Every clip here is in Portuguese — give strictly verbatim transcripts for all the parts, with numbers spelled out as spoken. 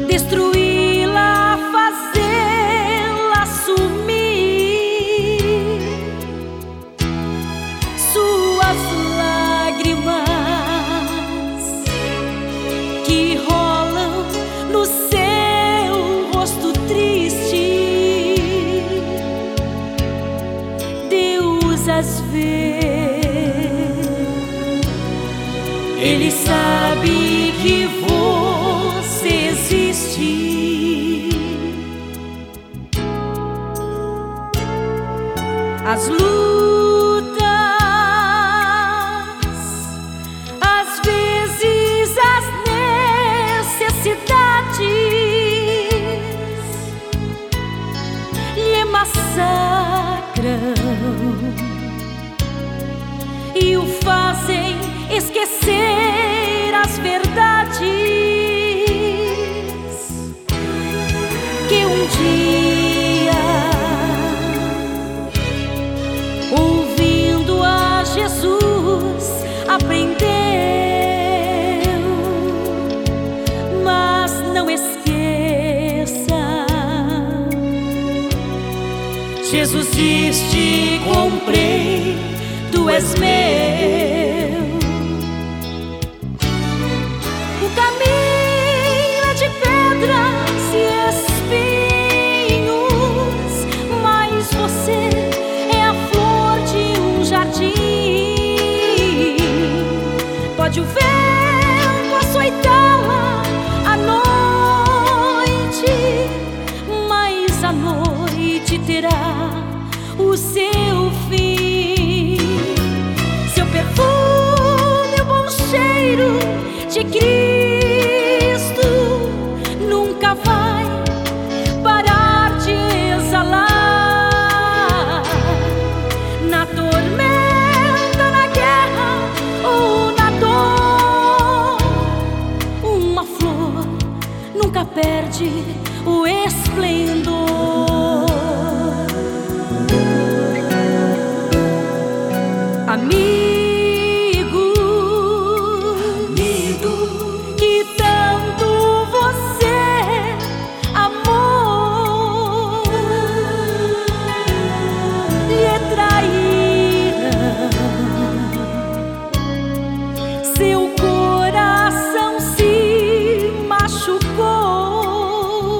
destruí-la, fazê-la sumir. Suas lágrimas que rolam no seu rosto triste, Deus as vê. Ele sabe que você existe. As lutas, às vezes as necessidades lhe massacram e o fazem esquecer as verdades que um dia, ouvindo a Jesus, aprendeu. Mas não esqueça, Jesus diz: te comprei, tu és meu. O caminho é de pedras e espinhos, mas você é a flor de um jardim. Pode o vento açoitá-la à noite, mas a noite terá o seu fim. Seu perfume, o bom cheiro de Cristo nunca vai parar de exalar. Na tormenta, na guerra ou na dor, uma flor nunca perde o esplendor. Amigo, seu coração se machucou.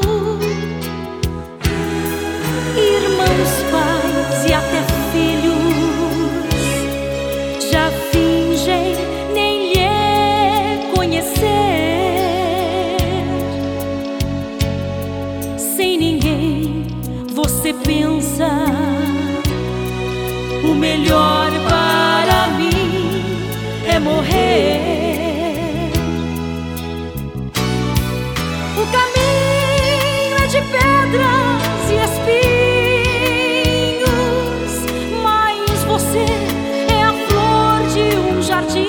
Irmãos, pais e até filhos já fingem nem lhe conhecer. Sem ninguém você pensa: o melhor para mim é morrer. O caminho é de pedras e espinhos, mas você é a flor de um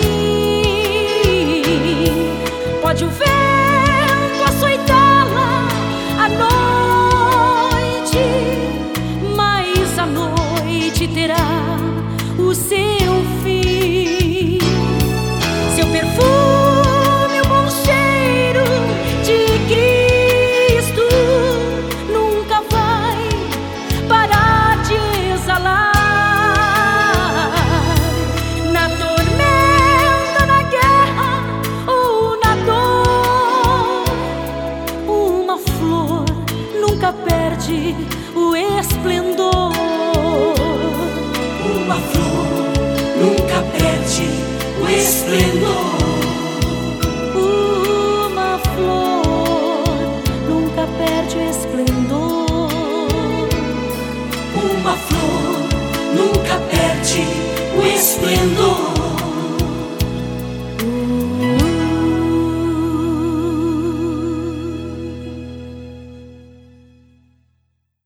jardim. Pode o vento açoitá-la à noite, mas a noite terá o seu fim. Seu perfume, o bom cheiro de Cristo nunca vai parar de exalar. Na tormenta, na guerra ou na dor, uma flor nunca perde o esplendor. Uma flor nunca perde o esplendor. Uma flor nunca perde o esplendor. Uma flor nunca perde o esplendor.